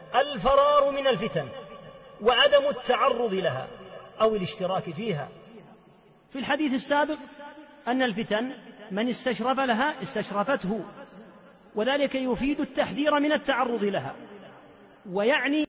الفرار من الفتن وعدم التعرض لها أو الاشتراك فيها. في الحديث السابق أن الفتن من استشرف لها استشرفته، وذلك يفيد التحذير من التعرض لها، ويعني